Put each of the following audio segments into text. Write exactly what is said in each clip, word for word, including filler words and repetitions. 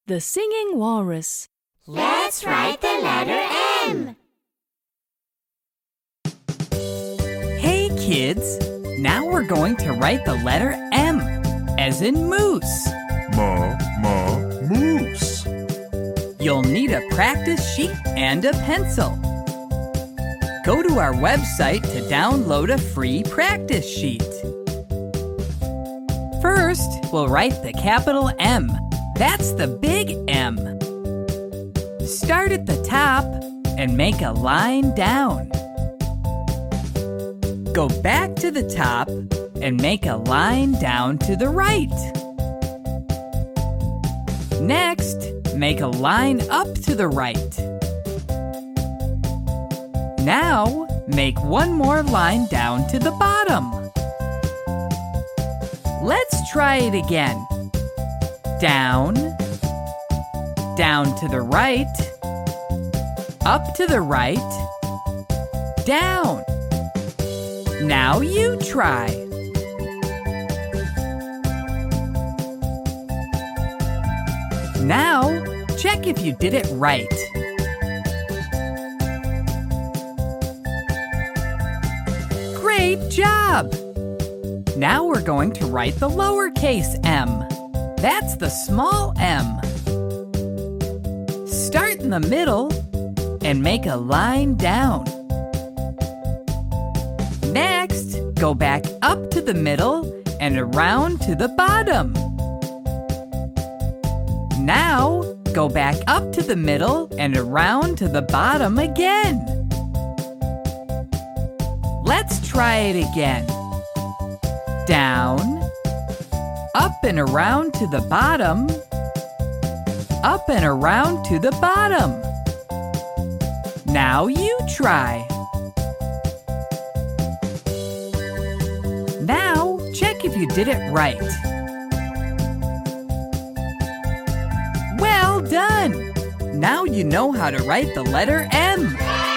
The Singing Walrus. Let's write the letter M. Hey kids, now we're going to write the letter M, as in moose. Ma, ma, moose. You'll need a practice sheet and a pencil. Go to our website to download a free practice sheet. First, we'll write the capital M. That's the big M. Start at the top and make a line down. Go back to the top and make a line down to the right. Next, make a line up to the right. Now, make one more line down to the bottom. Let's try it again. Down, down to the right, up to the right, down. Now you try. Now, check if you did it right. Great job! Now we're going to write the lowercase m. That's the small m. Start in the middle and make a line down. Next, go back up to the middle and around to the bottom. Now, go back up to the middle and around to the bottom again. Let's try it again. Down, up and around to the bottom, up and around to the bottom. Now you try. Now, check if you did it right. Well done! Now you know how to write the letter M.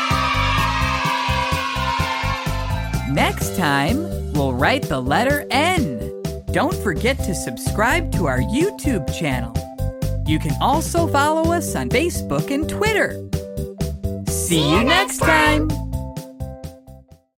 Next time, we'll write the letter N. Don't forget to subscribe to our YouTube channel. You can also follow us on Facebook and Twitter. See you next time!